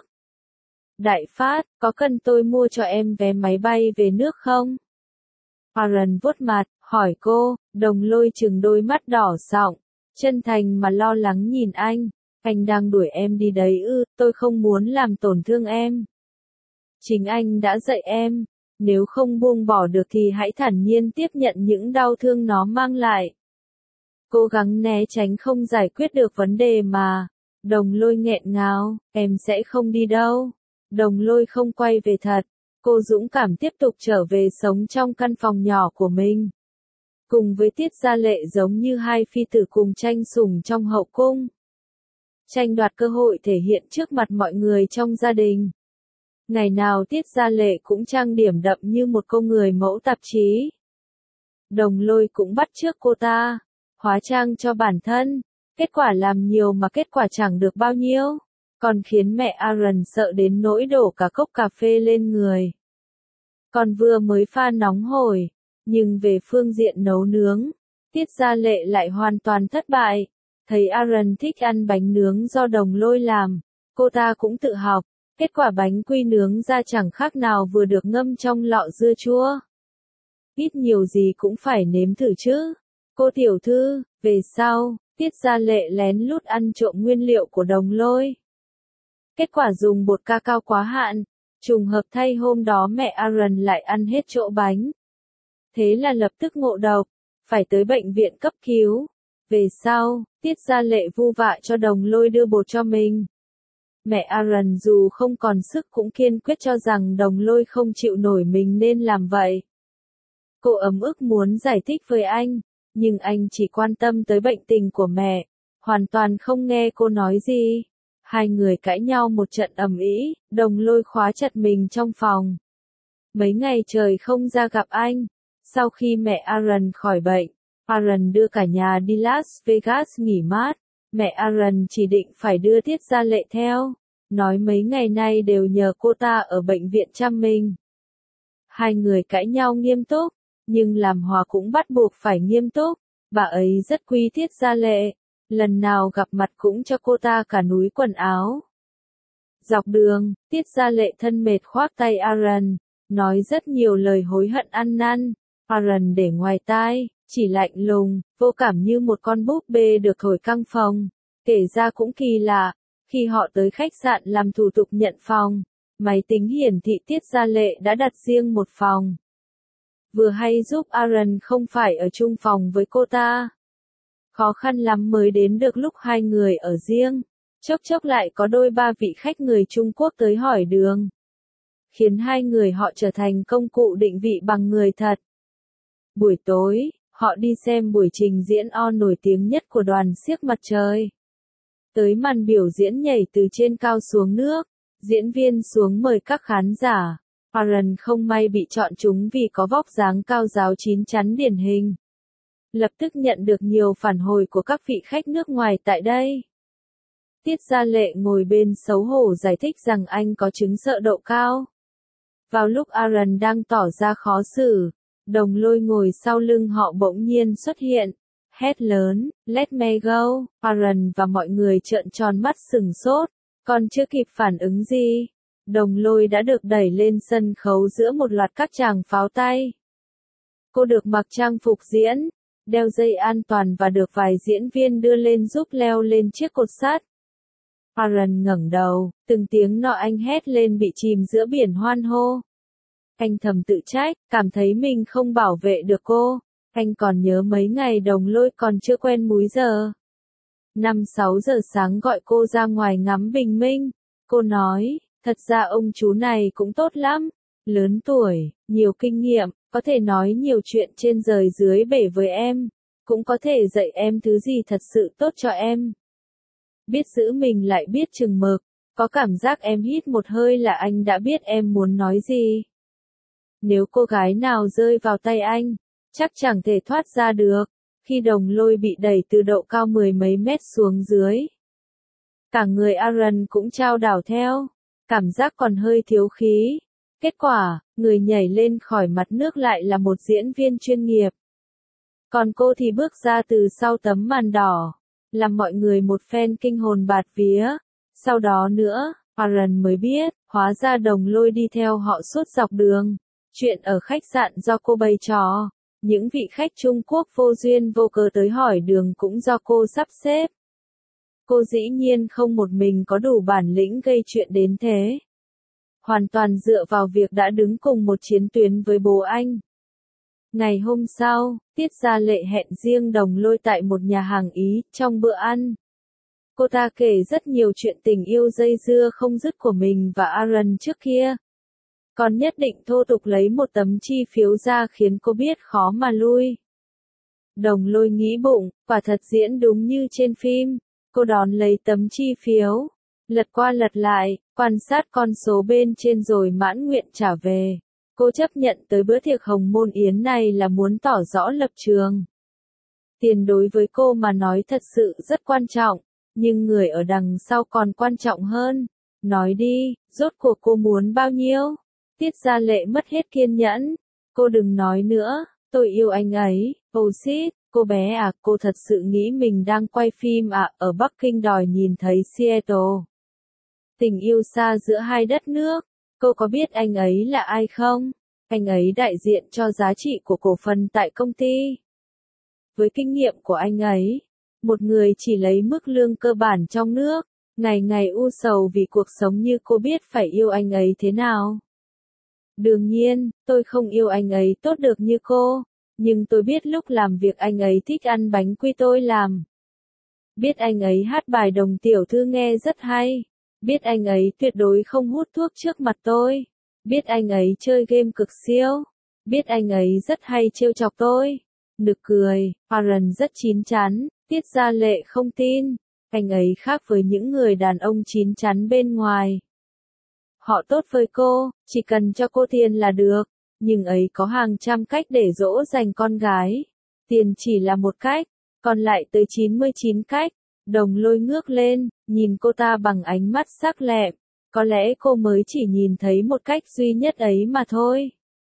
Đại Phát, có cần tôi mua cho em vé máy bay về nước không? Aaron vuốt mặt, hỏi cô. Đồng Lôi trừng đôi mắt đỏ sọng, chân thành mà lo lắng nhìn anh. Anh đang đuổi em đi đấy ư? Tôi không muốn làm tổn thương em. Chính anh đã dạy em, nếu không buông bỏ được thì hãy thản nhiên tiếp nhận những đau thương nó mang lại. Cố gắng né tránh không giải quyết được vấn đề mà. Đồng Lôi nghẹn ngào, em sẽ không đi đâu. Đồng Lôi không quay về thật. Cô dũng cảm tiếp tục trở về sống trong căn phòng nhỏ của mình. Cùng với Tiết Gia Lệ giống như hai phi tử cùng tranh sủng trong hậu cung. Tranh đoạt cơ hội thể hiện trước mặt mọi người trong gia đình. Ngày nào Tiết Gia Lệ cũng trang điểm đậm như một cô người mẫu tạp chí. Đồng Lôi cũng bắt chước cô ta, hóa trang cho bản thân. Kết quả làm nhiều mà kết quả chẳng được bao nhiêu, còn khiến mẹ Aaron sợ đến nỗi đổ cả cốc cà phê lên người. Còn vừa mới pha nóng hổi, nhưng về phương diện nấu nướng, Tiết Gia Lệ lại hoàn toàn thất bại. Thấy Aaron thích ăn bánh nướng do Đồng Lôi làm, cô ta cũng tự học, Kết quả bánh quy nướng ra chẳng khác nào vừa được ngâm trong lọ dưa chua. Ít nhiều gì cũng phải nếm thử chứ. Cô tiểu thư, về sau, Tiết Gia Lệ lén lút ăn trộm nguyên liệu của Đồng Lôi. Kết quả dùng bột cacao quá hạn, trùng hợp thay hôm đó mẹ Aaron lại ăn hết chỗ bánh. Thế là lập tức ngộ độc, phải tới bệnh viện cấp cứu. Về sau, Tiết Gia Lệ vu vạ cho Đồng Lôi đưa bột cho mình. Mẹ Aaron dù không còn sức cũng kiên quyết cho rằng Đồng Lôi không chịu nổi mình nên làm vậy. Cô ấm ức muốn giải thích với anh, nhưng anh chỉ quan tâm tới bệnh tình của mẹ, hoàn toàn không nghe cô nói gì. Hai người cãi nhau một trận ầm ĩ, Đồng Lôi khóa chặt mình trong phòng. Mấy ngày trời không ra gặp anh. Sau khi mẹ Aaron khỏi bệnh, Aaron đưa cả nhà đi Las Vegas nghỉ mát. Mẹ Aaron chỉ định phải đưa Tiết Gia Lệ theo, nói mấy ngày nay đều nhờ cô ta ở bệnh viện chăm mình. Hai người cãi nhau nghiêm túc, nhưng làm hòa cũng bắt buộc phải nghiêm túc. Bà ấy rất quý Tiết Gia Lệ, lần nào gặp mặt cũng cho cô ta cả núi quần áo. Dọc đường, Tiết Gia Lệ thân mệt khoác tay Aaron, nói rất nhiều lời hối hận ăn năn. Aaron để ngoài tai, chỉ lạnh lùng, vô cảm như một con búp bê được thổi căng phòng. Kể ra cũng kỳ lạ, khi họ tới khách sạn làm thủ tục nhận phòng, máy tính hiển thị Tiết Gia Lệ đã đặt riêng một phòng. Vừa hay giúp Aaron không phải ở chung phòng với cô ta. Khó khăn lắm mới đến được lúc hai người ở riêng, chốc chốc lại có đôi ba vị khách người Trung Quốc tới hỏi đường. Khiến hai người họ trở thành công cụ định vị bằng người thật. Buổi tối, họ đi xem buổi trình diễn on nổi tiếng nhất của đoàn xiếc mặt trời. Tới màn biểu diễn nhảy từ trên cao xuống nước, diễn viên xuống mời các khán giả. Aaron không may bị chọn chúng vì có vóc dáng cao ráo chín chắn điển hình. Lập tức nhận được nhiều phản hồi của các vị khách nước ngoài tại đây. Tiết Gia Lệ ngồi bên xấu hổ giải thích rằng anh có chứng sợ độ cao. Vào lúc Aaron đang tỏ ra khó xử, Đồng Lôi ngồi sau lưng họ bỗng nhiên xuất hiện, hét lớn, let me go. Aaron và mọi người trợn tròn mắt sừng sốt, còn chưa kịp phản ứng gì, Đồng Lôi đã được đẩy lên sân khấu giữa một loạt các chàng pháo tay. Cô được mặc trang phục diễn, đeo dây an toàn và được vài diễn viên đưa lên giúp leo lên chiếc cột sắt. Aaron ngẩng đầu, từng tiếng nọ anh hét lên bị chìm giữa biển hoan hô. Anh thầm tự trách, cảm thấy mình không bảo vệ được cô. Anh còn nhớ mấy ngày Đồng Lôi còn chưa quen múi giờ. Năm sáu giờ sáng gọi cô ra ngoài ngắm bình minh. Cô nói, thật ra ông chú này cũng tốt lắm. Lớn tuổi, nhiều kinh nghiệm, có thể nói nhiều chuyện trên rời dưới bể với em. Cũng có thể dạy em thứ gì thật sự tốt cho em. Biết giữ mình lại biết chừng mực. Có cảm giác em hít một hơi là anh đã biết em muốn nói gì. Nếu cô gái nào rơi vào tay anh, chắc chẳng thể thoát ra được. Khi Đồng Lôi bị đẩy từ độ cao mười mấy mét xuống dưới, cả người Aaron cũng chao đảo theo, cảm giác còn hơi thiếu khí. Kết quả, người nhảy lên khỏi mặt nước lại là một diễn viên chuyên nghiệp. Còn cô thì bước ra từ sau tấm màn đỏ, làm mọi người một phen kinh hồn bạt vía. Sau đó nữa, Aaron mới biết, hóa ra Đồng Lôi đi theo họ suốt dọc đường. Chuyện ở khách sạn do cô bày trò. Những vị khách Trung Quốc vô duyên vô cớ tới hỏi đường cũng do cô sắp xếp. Cô dĩ nhiên không một mình có đủ bản lĩnh gây chuyện đến thế. Hoàn toàn dựa vào việc đã đứng cùng một chiến tuyến với bố anh. Ngày hôm sau, Tiết Gia Lệ hẹn riêng Đồng Lôi tại một nhà hàng Ý, trong bữa ăn. Cô ta kể rất nhiều chuyện tình yêu dây dưa không dứt của mình và Aaron trước kia. Còn nhất định thô tục lấy một tấm chi phiếu ra khiến cô biết khó mà lui. Đồng Lôi nghĩ bụng, quả thật diễn đúng như trên phim. Cô đón lấy tấm chi phiếu, lật qua lật lại, quan sát con số bên trên rồi mãn nguyện trả về. Cô chấp nhận tới bữa tiệc hồng môn yến này là muốn tỏ rõ lập trường. Tiền đối với cô mà nói thật sự rất quan trọng, nhưng người ở đằng sau còn quan trọng hơn. Nói đi, rốt cuộc cô muốn bao nhiêu? Tiết Gia Lệ mất hết kiên nhẫn. Cô đừng nói nữa, tôi yêu anh ấy. Oh shit, cô bé à, cô thật sự nghĩ mình đang quay phim à, ở Bắc Kinh đòi nhìn thấy Seattle. Tình yêu xa giữa hai đất nước. Cô có biết anh ấy là ai không? Anh ấy đại diện cho giá trị của cổ phần tại công ty. Với kinh nghiệm của anh ấy, một người chỉ lấy mức lương cơ bản trong nước, ngày ngày u sầu vì cuộc sống như cô biết phải yêu anh ấy thế nào. Đương nhiên, tôi không yêu anh ấy tốt được như cô, nhưng tôi biết lúc làm việc anh ấy thích ăn bánh quy tôi làm. Biết anh ấy hát bài Đồng tiểu thư nghe rất hay. Biết anh ấy tuyệt đối không hút thuốc trước mặt tôi. Biết anh ấy chơi game cực siêu. Biết anh ấy rất hay trêu chọc tôi. Nực cười, Aaron rất chín chắn, Tiết Gia Lệ không tin. Anh ấy khác với những người đàn ông chín chắn bên ngoài. Họ tốt với cô, chỉ cần cho cô tiền là được. Nhưng ấy có hàng trăm cách để dỗ dành con gái. Tiền chỉ là một cách, còn lại tới chín mươi chín cách. Đồng Lôi ngước lên, nhìn cô ta bằng ánh mắt sắc lẹm. Có lẽ cô mới chỉ nhìn thấy một cách duy nhất ấy mà thôi.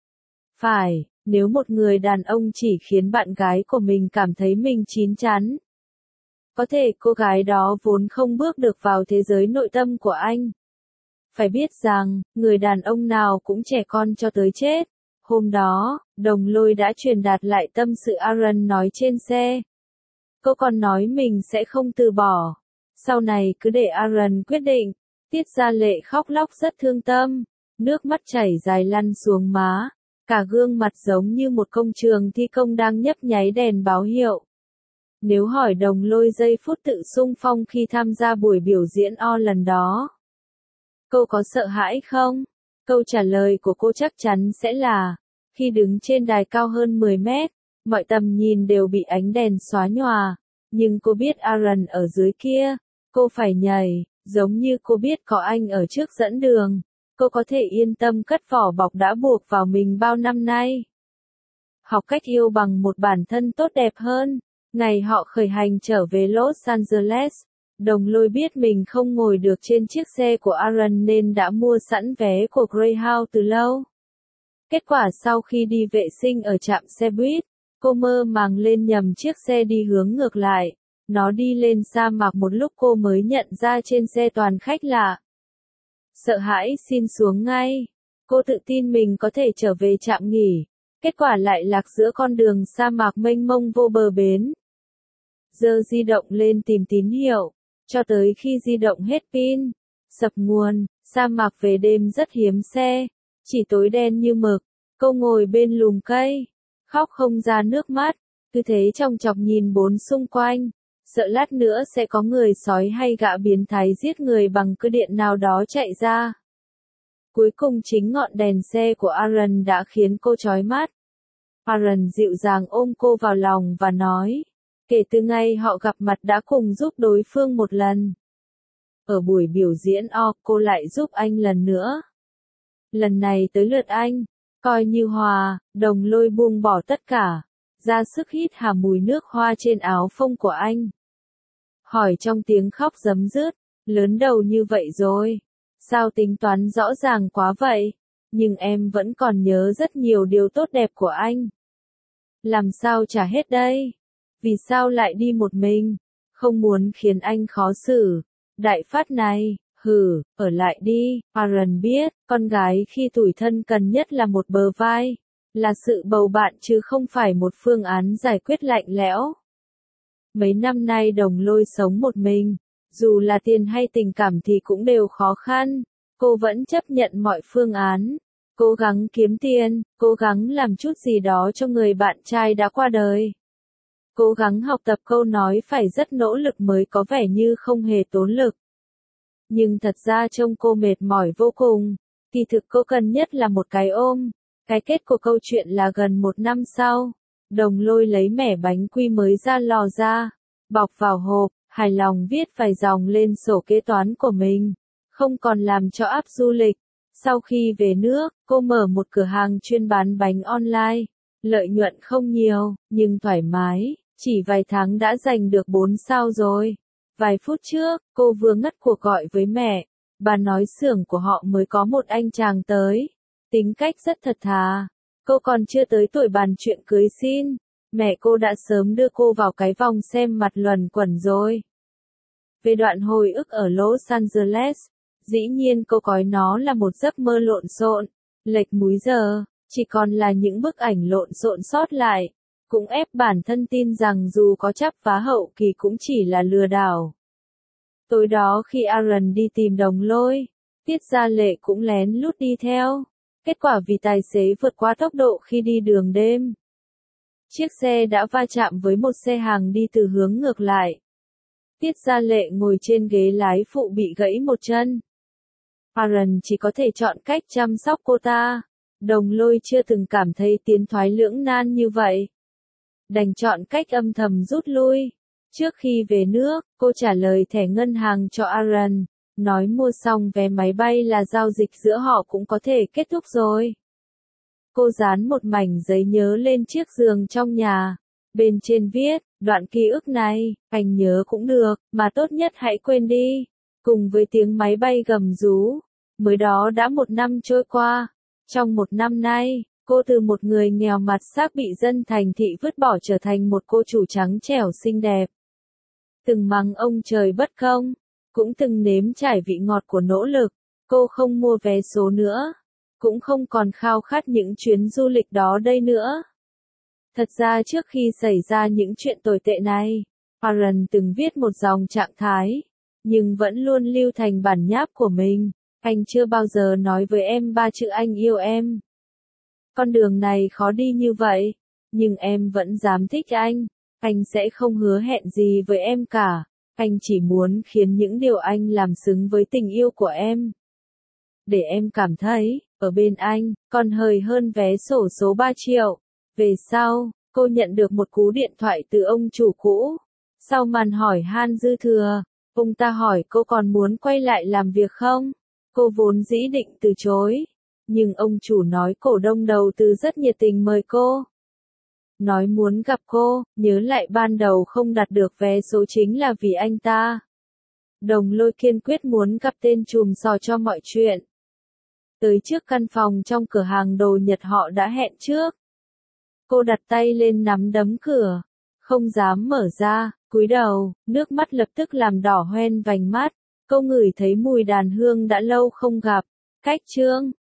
Phải, nếu một người đàn ông chỉ khiến bạn gái của mình cảm thấy mình chín chắn, có thể cô gái đó vốn không bước được vào thế giới nội tâm của anh. Phải biết rằng, người đàn ông nào cũng trẻ con cho tới chết. Hôm đó, Đồng Lôi đã truyền đạt lại tâm sự Aaron nói trên xe. Cô còn nói mình sẽ không từ bỏ. Sau này cứ để Aaron quyết định. Tiết Gia Lệ khóc lóc rất thương tâm. Nước mắt chảy dài lăn xuống má. Cả gương mặt giống như một công trường thi công đang nhấp nháy đèn báo hiệu. Nếu hỏi Đồng Lôi giây phút tự xung phong khi tham gia buổi biểu diễn O lần đó, cô có sợ hãi không? Câu trả lời của cô chắc chắn sẽ là, khi đứng trên đài cao hơn mười mét, mọi tầm nhìn đều bị ánh đèn xóa nhòa. Nhưng cô biết Aaron ở dưới kia, cô phải nhảy, giống như cô biết có anh ở trước dẫn đường. Cô có thể yên tâm cất vỏ bọc đã buộc vào mình bao năm nay. Học cách yêu bằng một bản thân tốt đẹp hơn. Ngày họ khởi hành trở về Los Angeles, Đồng Lôi biết mình không ngồi được trên chiếc xe của Aaron nên đã mua sẵn vé của Greyhound từ lâu. Kết quả sau khi đi vệ sinh ở trạm xe buýt, cô mơ màng lên nhầm chiếc xe đi hướng ngược lại. Nó đi lên sa mạc một lúc cô mới nhận ra trên xe toàn khách lạ. Sợ hãi xin xuống ngay. Cô tự tin mình có thể trở về trạm nghỉ. Kết quả lại lạc giữa con đường sa mạc mênh mông vô bờ bến. Giơ di động lên tìm tín hiệu, cho tới khi di động hết pin, sập nguồn, sa mạc về đêm rất hiếm xe, chỉ tối đen như mực. Cô ngồi bên lùm cây, khóc không ra nước mắt, cứ thế chòng chọc nhìn bốn xung quanh, sợ lát nữa sẽ có người sói hay gã biến thái giết người bằng cơ điện nào đó chạy ra. Cuối cùng chính ngọn đèn xe của Aaron đã khiến cô chói mắt. Aaron dịu dàng ôm cô vào lòng và nói, kể từ ngày họ gặp mặt đã cùng giúp đối phương một lần. Ở buổi biểu diễn O, cô lại giúp anh lần nữa. Lần này tới lượt anh, coi như hòa. Đồng Lôi buông bỏ tất cả, ra sức hít hà mùi nước hoa trên áo phông của anh. Hỏi trong tiếng khóc giấm dứt, lớn đầu như vậy rồi, sao tính toán rõ ràng quá vậy, nhưng em vẫn còn nhớ rất nhiều điều tốt đẹp của anh. Làm sao trả hết đây? Vì sao lại đi một mình? Không muốn khiến anh khó xử. Đại phát này, hừ, ở lại đi. Aaron biết, con gái khi tủi thân cần nhất là một bờ vai, là sự bầu bạn chứ không phải một phương án giải quyết lạnh lẽo. Mấy năm nay Đồng Lôi sống một mình, dù là tiền hay tình cảm thì cũng đều khó khăn. Cô vẫn chấp nhận mọi phương án, cố gắng kiếm tiền, cố gắng làm chút gì đó cho người bạn trai đã qua đời. Cố gắng học tập câu nói phải rất nỗ lực mới có vẻ như không hề tốn lực. Nhưng thật ra trông cô mệt mỏi vô cùng, kỳ thực cô cần nhất là một cái ôm. Cái kết của câu chuyện là gần một năm sau, Đồng Lôi lấy mẻ bánh quy mới ra lò ra, bọc vào hộp, hài lòng viết vài dòng lên sổ kế toán của mình, không còn làm cho app du lịch. Sau khi về nước, cô mở một cửa hàng chuyên bán bánh online, lợi nhuận không nhiều, nhưng thoải mái, chỉ vài tháng đã giành được bốn sao rồi. Vài phút trước, cô vừa ngắt cuộc gọi với mẹ, bà nói xưởng của họ mới có một anh chàng tới, tính cách rất thật thà. Cô còn chưa tới tuổi bàn chuyện cưới xin, mẹ cô đã sớm đưa cô vào cái vòng xem mặt luẩn quẩn rồi. Về đoạn hồi ức ở Los Angeles, Dĩ nhiên cô coi nó là một giấc mơ lộn xộn, lệch múi giờ, chỉ còn là những bức ảnh lộn xộn sót lại, cũng ép bản thân tin rằng dù có chắp vá hậu kỳ cũng chỉ là lừa đảo. Tối đó khi Aaron đi tìm Đồng Lôi, Tiết Gia Lệ cũng lén lút đi theo. Kết quả vì tài xế vượt quá tốc độ khi đi đường đêm. Chiếc xe đã va chạm với một xe hàng đi từ hướng ngược lại. Tiết Gia Lệ ngồi trên ghế lái phụ bị gãy một chân. Aaron chỉ có thể chọn cách chăm sóc cô ta. Đồng Lôi chưa từng cảm thấy tiến thoái lưỡng nan như vậy. Đành chọn cách âm thầm rút lui. Trước khi về nước, cô trả lời thẻ ngân hàng cho Aaron, nói mua xong vé máy bay là giao dịch giữa họ cũng có thể kết thúc rồi. Cô dán một mảnh giấy nhớ lên chiếc giường trong nhà. Bên trên viết, đoạn ký ức này, anh nhớ cũng được, mà tốt nhất hãy quên đi. Cùng với tiếng máy bay gầm rú. Mới đó đã một năm trôi qua. Trong một năm nay, cô từ một người nghèo mặt xác bị dân thành thị vứt bỏ trở thành một cô chủ trắng trẻo xinh đẹp. Từng mắng ông trời bất công, cũng từng nếm trải vị ngọt của nỗ lực. Cô không mua vé số nữa, cũng không còn khao khát những chuyến du lịch đó đây nữa. Thật ra trước khi xảy ra những chuyện tồi tệ này, Aaron từng viết một dòng trạng thái, nhưng vẫn luôn lưu thành bản nháp của mình. Anh chưa bao giờ nói với em ba chữ anh yêu em. Con đường này khó đi như vậy, nhưng em vẫn dám thích anh. Anh sẽ không hứa hẹn gì với em cả. Anh chỉ muốn khiến những điều anh làm xứng với tình yêu của em. Để em cảm thấy, ở bên anh, còn hời hơn vé sổ số ba triệu. Về sau, cô nhận được một cú điện thoại từ ông chủ cũ. Sau màn hỏi han dư thừa, ông ta hỏi cô còn muốn quay lại làm việc không? Cô vốn dĩ định từ chối. Nhưng ông chủ nói cổ đông đầu tư rất nhiệt tình mời cô. Nói muốn gặp cô, nhớ lại ban đầu không đặt được vé số chính là vì anh ta. Đồng Lôi kiên quyết muốn gặp tên trùm sò cho mọi chuyện. Tới trước căn phòng trong cửa hàng đồ Nhật họ đã hẹn trước. Cô đặt tay lên nắm đấm cửa, không dám mở ra, cúi đầu, nước mắt lập tức làm đỏ hoen vành mắt. Cô ngửi thấy mùi đàn hương đã lâu không gặp. Cách chương